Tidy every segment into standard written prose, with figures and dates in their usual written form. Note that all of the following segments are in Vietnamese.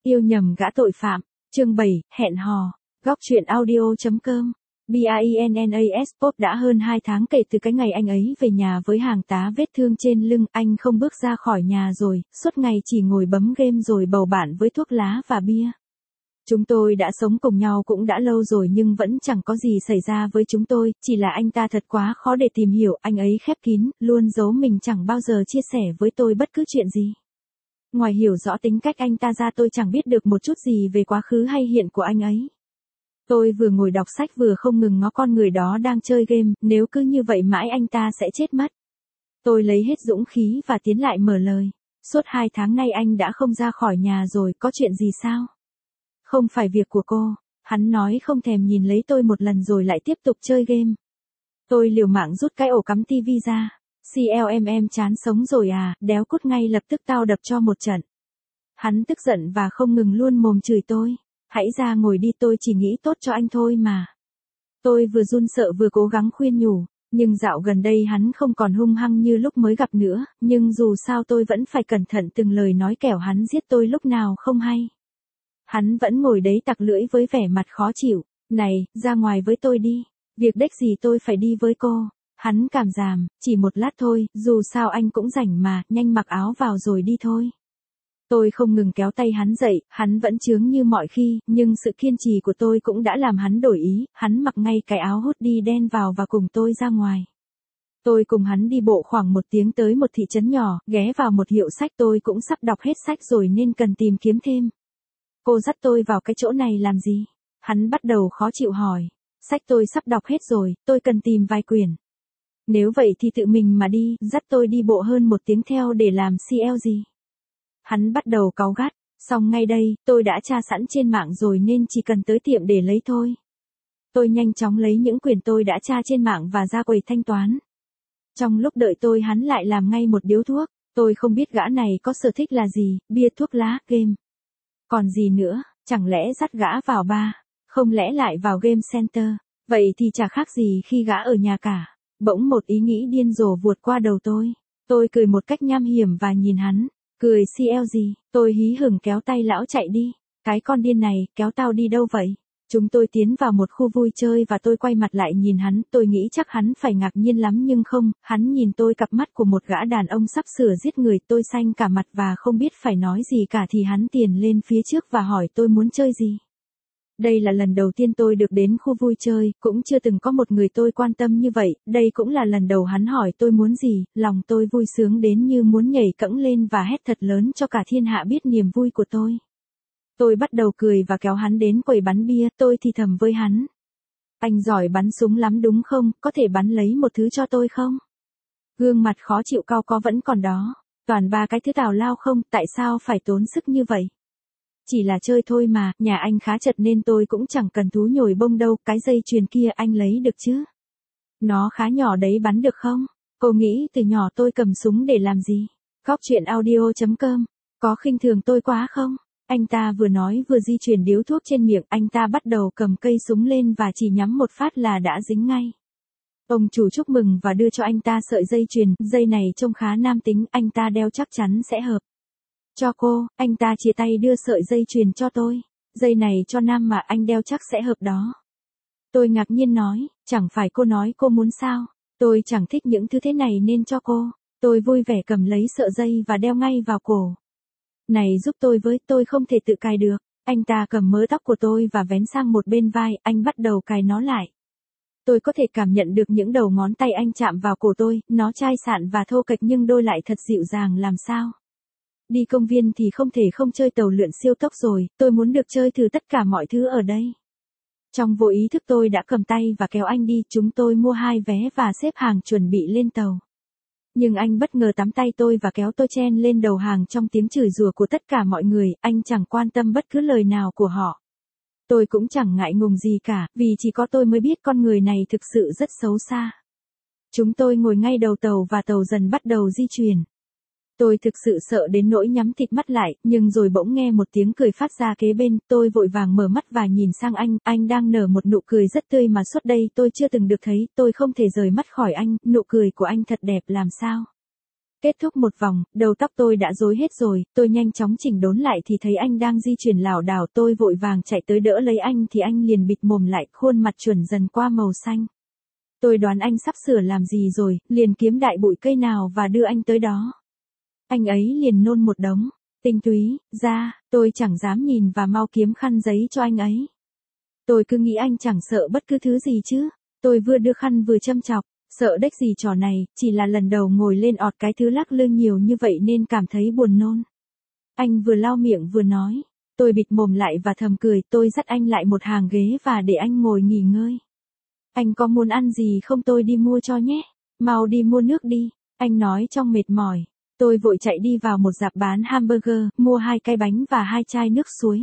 Yêu nhầm gã tội phạm. Chương 7, hẹn hò. Góc truyện audio.com. BINNAS Pop đã hơn 2 tháng kể từ cái ngày anh ấy về nhà với hàng tá vết thương trên lưng, anh không bước ra khỏi nhà rồi, suốt ngày chỉ ngồi bấm game rồi bầu bạn với thuốc lá và bia. Chúng tôi đã sống cùng nhau cũng đã lâu rồi nhưng vẫn chẳng có gì xảy ra với chúng tôi, chỉ là anh ta thật quá khó để tìm hiểu, anh ấy khép kín, luôn giấu mình chẳng bao giờ chia sẻ với tôi bất cứ chuyện gì. Ngoài hiểu rõ tính cách anh ta ra tôi chẳng biết được một chút gì về quá khứ hay hiện của anh ấy. Tôi vừa ngồi đọc sách vừa không ngừng ngó con người đó đang chơi game, nếu cứ như vậy mãi anh ta sẽ chết mất. Tôi lấy hết dũng khí và tiến lại mở lời. Suốt 2 tháng nay anh đã không ra khỏi nhà rồi, có chuyện gì sao? Không phải việc của cô, hắn nói không thèm nhìn lấy tôi một lần rồi lại tiếp tục chơi game. Tôi liều mạng rút cái ổ cắm tivi ra. CLMM chán sống rồi à, đéo cút ngay lập tức tao đập cho một trận. Hắn tức giận và không ngừng luôn mồm chửi tôi. Hãy ra ngồi đi, tôi chỉ nghĩ tốt cho anh thôi mà. Tôi vừa run sợ vừa cố gắng khuyên nhủ, nhưng dạo gần đây hắn không còn hung hăng như lúc mới gặp nữa, nhưng dù sao tôi vẫn phải cẩn thận từng lời nói kẻo hắn giết tôi lúc nào không hay. Hắn vẫn ngồi đấy tặc lưỡi với vẻ mặt khó chịu, này, ra ngoài với tôi đi, việc đếch gì tôi phải đi với cô. Hắn cảm giảm, chỉ một lát thôi, dù sao anh cũng rảnh mà, nhanh mặc áo vào rồi đi thôi. Tôi không ngừng kéo tay hắn dậy, hắn vẫn chướng như mọi khi, nhưng sự kiên trì của tôi cũng đã làm hắn đổi ý, hắn mặc ngay cái áo hoodie đen vào và cùng tôi ra ngoài. Tôi cùng hắn đi bộ khoảng 1 tiếng tới một thị trấn nhỏ, ghé vào một hiệu sách, tôi cũng sắp đọc hết sách rồi nên cần tìm kiếm thêm. Cô dắt tôi vào cái chỗ này làm gì? Hắn bắt đầu khó chịu hỏi. Sách tôi sắp đọc hết rồi, tôi cần tìm vài quyển. Nếu vậy thì tự mình mà đi, dắt tôi đi bộ hơn 1 tiếng theo để làm CL gì? Hắn bắt đầu cáu gắt, xong ngay đây, tôi đã tra sẵn trên mạng rồi nên chỉ cần tới tiệm để lấy thôi. Tôi nhanh chóng lấy những quyển tôi đã tra trên mạng và ra quầy thanh toán. Trong lúc đợi tôi hắn lại làm ngay một điếu thuốc, tôi không biết gã này có sở thích là gì, bia thuốc lá, game. Còn gì nữa, chẳng lẽ dắt gã vào bar, không lẽ lại vào game center, vậy thì chả khác gì khi gã ở nhà cả. Bỗng một ý nghĩ điên rồ vụt qua đầu tôi cười một cách nham hiểm và nhìn hắn. Cười CL gì, tôi hí hửng kéo tay lão chạy đi. Cái con điên này, kéo tao đi đâu vậy? Chúng tôi tiến vào một khu vui chơi và tôi quay mặt lại nhìn hắn, tôi nghĩ chắc hắn phải ngạc nhiên lắm nhưng không, hắn nhìn tôi cặp mắt của một gã đàn ông sắp sửa giết người, tôi xanh cả mặt và không biết phải nói gì cả thì hắn tiền lên phía trước và hỏi tôi muốn chơi gì. Đây là lần đầu tiên tôi được đến khu vui chơi, cũng chưa từng có một người tôi quan tâm như vậy, đây cũng là lần đầu hắn hỏi tôi muốn gì, lòng tôi vui sướng đến như muốn nhảy cẫng lên và hét thật lớn cho cả thiên hạ biết niềm vui của tôi. Tôi bắt đầu cười và kéo hắn đến quầy bắn bia, tôi thì thầm với hắn. Anh giỏi bắn súng lắm đúng không, có thể bắn lấy một thứ cho tôi không? Gương mặt khó chịu cau có vẫn còn đó, toàn 3 cái thứ tào lao không, tại sao phải tốn sức như vậy? Chỉ là chơi thôi mà, nhà anh khá chật nên tôi cũng chẳng cần thú nhồi bông đâu, cái dây chuyền kia anh lấy được chứ? Nó khá nhỏ đấy, bắn được không? Cô nghĩ từ nhỏ tôi cầm súng để làm gì? Góc truyện audio.com, có khinh thường tôi quá không? Anh ta vừa nói vừa di chuyển điếu thuốc trên miệng, anh ta bắt đầu cầm cây súng lên và chỉ nhắm một phát là đã dính ngay. Ông chủ chúc mừng và đưa cho anh ta sợi dây chuyền, dây này trông khá nam tính, anh ta đeo chắc chắn sẽ hợp. Cho cô, anh ta chia tay đưa sợi dây chuyền cho tôi. Dây này cho nam mà anh đeo chắc sẽ hợp đó. Tôi ngạc nhiên nói, chẳng phải cô nói cô muốn sao? Tôi chẳng thích những thứ thế này nên cho cô. Tôi vui vẻ cầm lấy sợi dây và đeo ngay vào cổ. Này giúp tôi với, tôi không thể tự cài được. Anh ta cầm mớ tóc của tôi và vén sang một bên vai, anh bắt đầu cài nó lại. Tôi có thể cảm nhận được những đầu ngón tay anh chạm vào cổ tôi, nó chai sạn và thô kệch nhưng đôi lại thật dịu dàng làm sao. Đi công viên thì không thể không chơi tàu lượn siêu tốc rồi, tôi muốn được chơi thử tất cả mọi thứ ở đây. Trong vô ý thức tôi đã cầm tay và kéo anh đi, chúng tôi mua 2 vé và xếp hàng chuẩn bị lên tàu. Nhưng anh bất ngờ tắm tay tôi và kéo tôi chen lên đầu hàng trong tiếng chửi rủa của tất cả mọi người, anh chẳng quan tâm bất cứ lời nào của họ. Tôi cũng chẳng ngại ngùng gì cả, vì chỉ có tôi mới biết con người này thực sự rất xấu xa. Chúng tôi ngồi ngay đầu tàu và tàu dần bắt đầu di chuyển. Tôi thực sự sợ đến nỗi nhắm thịt mắt lại, nhưng rồi bỗng nghe một tiếng cười phát ra kế bên, tôi vội vàng mở mắt và nhìn sang anh đang nở một nụ cười rất tươi mà suốt đây tôi chưa từng được thấy, tôi không thể rời mắt khỏi anh, nụ cười của anh thật đẹp làm sao. Kết thúc một vòng, đầu tóc tôi đã rối hết rồi, tôi nhanh chóng chỉnh đốn lại thì thấy anh đang di chuyển lảo đảo, tôi vội vàng chạy tới đỡ lấy anh thì anh liền bịt mồm lại, khuôn mặt chuẩn dần qua màu xanh. Tôi đoán anh sắp sửa làm gì rồi, liền kiếm đại bụi cây nào và đưa anh tới đó. Anh ấy liền nôn một đống tinh túy ra, tôi chẳng dám nhìn và mau kiếm khăn giấy cho anh ấy. Tôi cứ nghĩ anh chẳng sợ bất cứ thứ gì chứ. Tôi vừa đưa khăn vừa châm chọc, sợ đếch gì trò này, chỉ là lần đầu ngồi lên ọt cái thứ lắc lư nhiều như vậy nên cảm thấy buồn nôn. Anh vừa lau miệng vừa nói, tôi bịt mồm lại và thầm cười, tôi dắt anh lại một hàng ghế và để anh ngồi nghỉ ngơi. Anh có muốn ăn gì không, tôi đi mua cho nhé. Mau đi mua nước đi, anh nói trong mệt mỏi. Tôi vội chạy đi vào một rạp bán hamburger, mua 2 cái bánh và 2 chai nước suối.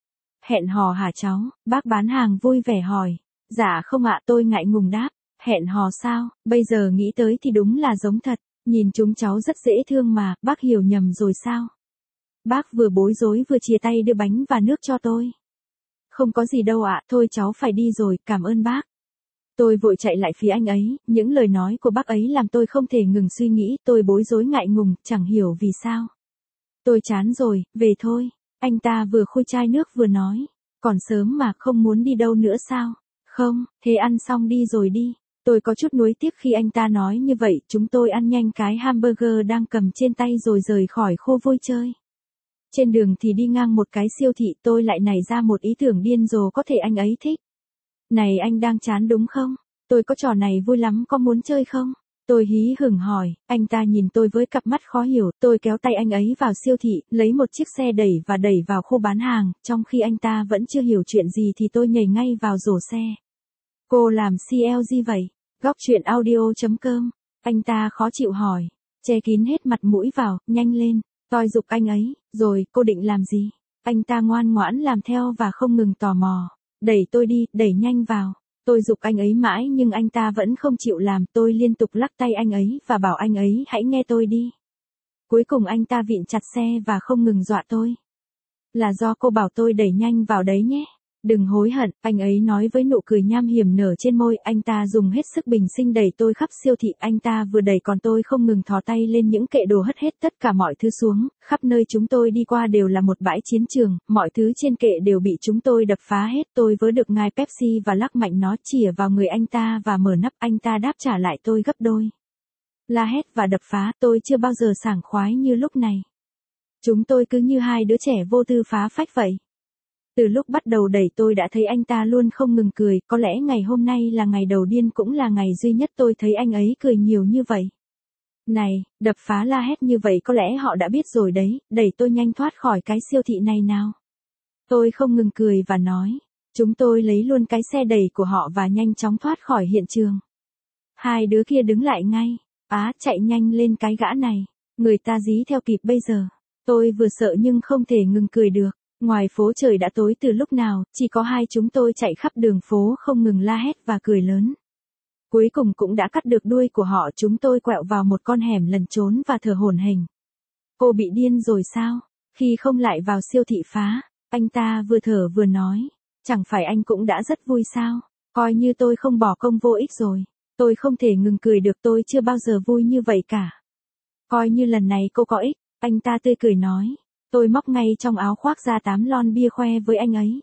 Hẹn hò hả cháu? Bác bán hàng vui vẻ hỏi. Dạ không ạ, tôi ngại ngùng đáp. Hẹn hò sao? Bây giờ nghĩ tới thì đúng là giống thật. Nhìn chúng cháu rất dễ thương mà, bác hiểu nhầm rồi sao? Bác vừa bối rối vừa chia tay đưa bánh và nước cho tôi. Không có gì đâu ạ, thôi cháu phải đi rồi, cảm ơn bác. Tôi vội chạy lại phía anh ấy, những lời nói của bác ấy làm tôi không thể ngừng suy nghĩ, tôi bối rối ngại ngùng, chẳng hiểu vì sao. Tôi chán rồi, về thôi. Anh ta vừa khui chai nước vừa nói. Còn sớm mà, không muốn đi đâu nữa sao? Không, thế ăn xong đi rồi đi. Tôi có chút nuối tiếc khi anh ta nói như vậy, chúng tôi ăn nhanh cái hamburger đang cầm trên tay rồi rời khỏi khu vui chơi. Trên đường thì đi ngang một cái siêu thị, tôi lại nảy ra một ý tưởng điên rồ, có thể anh ấy thích. Này anh đang chán đúng không? Tôi có trò này vui lắm, có muốn chơi không? Tôi hí hửng hỏi, anh ta nhìn tôi với cặp mắt khó hiểu, tôi kéo tay anh ấy vào siêu thị, lấy một chiếc xe đẩy và đẩy vào khu bán hàng, trong khi anh ta vẫn chưa hiểu chuyện gì thì tôi nhảy ngay vào rổ xe. Cô làm CLG vậy? Góc chuyện audio.com. Anh ta khó chịu hỏi, che kín hết mặt mũi vào, nhanh lên, tôi giục anh ấy, rồi, cô định làm gì? Anh ta ngoan ngoãn làm theo và không ngừng tò mò. Đẩy tôi đi, đẩy nhanh vào. Tôi giục anh ấy mãi nhưng anh ta vẫn không chịu làm, tôi liên tục lắc tay anh ấy và bảo anh ấy hãy nghe tôi đi. Cuối cùng anh ta vịn chặt xe và không ngừng dọa tôi. Là do cô bảo tôi đẩy nhanh vào đấy nhé. Đừng hối hận, anh ấy nói với nụ cười nham hiểm nở trên môi, anh ta dùng hết sức bình sinh đẩy tôi khắp siêu thị, anh ta vừa đẩy còn tôi không ngừng thò tay lên những kệ đồ hất hết tất cả mọi thứ xuống, khắp nơi chúng tôi đi qua đều là một bãi chiến trường, mọi thứ trên kệ đều bị chúng tôi đập phá hết, tôi vớ được ngài Pepsi và lắc mạnh nó chĩa vào người anh ta và mở nắp, anh ta đáp trả lại tôi gấp đôi. La hét và đập phá, tôi chưa bao giờ sảng khoái như lúc này. Chúng tôi cứ như hai đứa trẻ vô tư phá phách vậy. Từ lúc bắt đầu đẩy tôi đã thấy anh ta luôn không ngừng cười, có lẽ ngày hôm nay là ngày đầu điên cũng là ngày duy nhất tôi thấy anh ấy cười nhiều như vậy. Này, đập phá la hét như vậy có lẽ họ đã biết rồi đấy, đẩy tôi nhanh thoát khỏi cái siêu thị này nào. Tôi không ngừng cười và nói, chúng tôi lấy luôn cái xe đẩy của họ và nhanh chóng thoát khỏi hiện trường. Hai đứa kia đứng lại ngay, chạy nhanh lên cái gã này, người ta dí theo kịp bây giờ. Tôi vừa sợ nhưng không thể ngừng cười được. Ngoài phố trời đã tối từ lúc nào, chỉ có hai chúng tôi chạy khắp đường phố không ngừng la hét và cười lớn. Cuối cùng cũng đã cắt được đuôi của họ, chúng tôi quẹo vào một con hẻm lẩn trốn và thở hổn hển. Cô bị điên rồi sao? Khi không lại vào siêu thị phá, anh ta vừa thở vừa nói, chẳng phải anh cũng đã rất vui sao? Coi như tôi không bỏ công vô ích rồi. Tôi không thể ngừng cười được, tôi chưa bao giờ vui như vậy cả. Coi như lần này cô có ích, anh ta tươi cười nói. Tôi móc ngay trong áo khoác ra 8 lon bia khoe với anh ấy.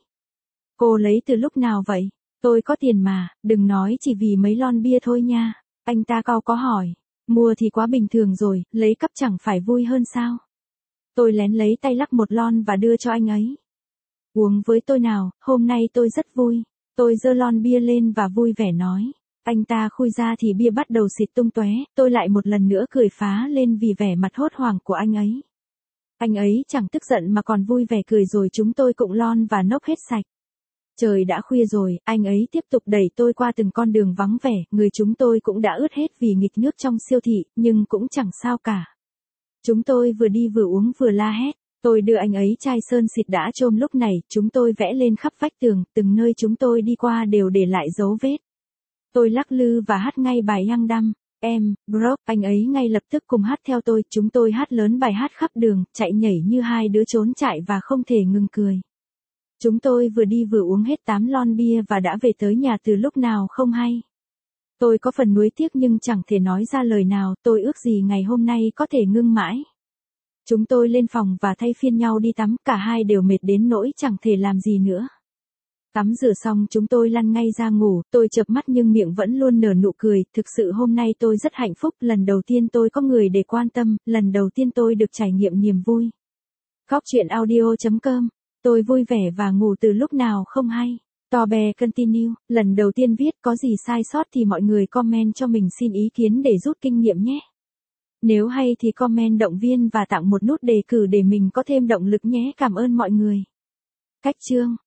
Cô lấy từ lúc nào vậy? Tôi có tiền mà, đừng nói chỉ vì mấy lon bia thôi nha. Anh ta cau có hỏi. Mua thì quá bình thường rồi, lấy cắp chẳng phải vui hơn sao? Tôi lén lấy tay lắc một lon và đưa cho anh ấy. Uống với tôi nào, hôm nay tôi rất vui. Tôi giơ lon bia lên và vui vẻ nói. Anh ta khui ra thì bia bắt đầu xịt tung tóe, tôi lại một lần nữa cười phá lên vì vẻ mặt hốt hoảng của anh ấy. Anh ấy chẳng tức giận mà còn vui vẻ cười rồi chúng tôi cụng lon và nốc hết sạch. Trời đã khuya rồi, anh ấy tiếp tục đẩy tôi qua từng con đường vắng vẻ, người chúng tôi cũng đã ướt hết vì nghịch nước trong siêu thị, nhưng cũng chẳng sao cả. Chúng tôi vừa đi vừa uống vừa la hét, tôi đưa anh ấy chai sơn xịt đã chôm lúc này, chúng tôi vẽ lên khắp vách tường, từng nơi chúng tôi đi qua đều để lại dấu vết. Tôi lắc lư và hát ngay bài Young Dumb. Broke, anh ấy ngay lập tức cùng hát theo tôi, chúng tôi hát lớn bài hát khắp đường, chạy nhảy như hai đứa trốn chạy và không thể ngừng cười. Chúng tôi vừa đi vừa uống hết 8 lon bia và đã về tới nhà từ lúc nào không hay. Tôi có phần nuối tiếc nhưng chẳng thể nói ra lời nào, tôi ước gì ngày hôm nay có thể ngưng mãi. Chúng tôi lên phòng và thay phiên nhau đi tắm, cả hai đều mệt đến nỗi chẳng thể làm gì nữa. Tắm rửa xong chúng tôi lăn ngay ra ngủ, tôi chợp mắt nhưng miệng vẫn luôn nở nụ cười, thực sự hôm nay tôi rất hạnh phúc, lần đầu tiên tôi có người để quan tâm, lần đầu tiên tôi được trải nghiệm niềm vui. Góc chuyện audio.com, tôi vui vẻ và ngủ từ lúc nào không hay. Tobe continue, lần đầu tiên viết có gì sai sót thì mọi người comment cho mình xin ý kiến để rút kinh nghiệm nhé. Nếu hay thì comment động viên và tặng một nút đề cử để mình có thêm động lực nhé, cảm ơn mọi người. Cách chương